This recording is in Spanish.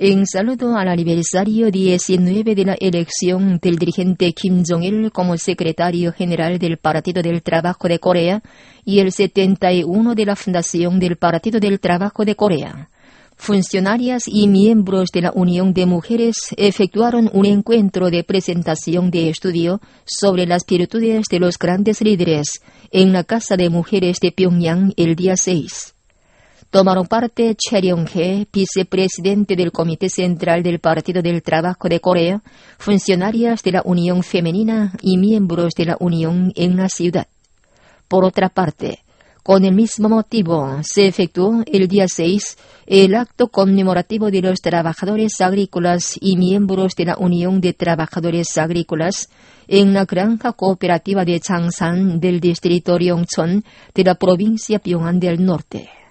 En saludo al aniversario 19 de la elección del dirigente Kim Jong-il como secretario general del Partido del Trabajo de Corea y el 71 de la fundación del Partido del Trabajo de Corea, funcionarias y miembros de la Unión de Mujeres efectuaron un encuentro de presentación de estudio sobre las virtudes de los grandes líderes en la Casa de Mujeres de Pyongyang el día 6. Tomaron parte Choi Ryong-hee, vicepresidente del Comité Central del Partido del Trabajo de Corea, funcionarias de la Unión Femenina y miembros de la Unión en la ciudad. Por otra parte, con el mismo motivo, se efectuó el día 6 el acto conmemorativo de los trabajadores agrícolas y miembros de la Unión de Trabajadores Agrícolas en la granja cooperativa de Changsan del distrito Ryongchon de la provincia Pyongan del Norte.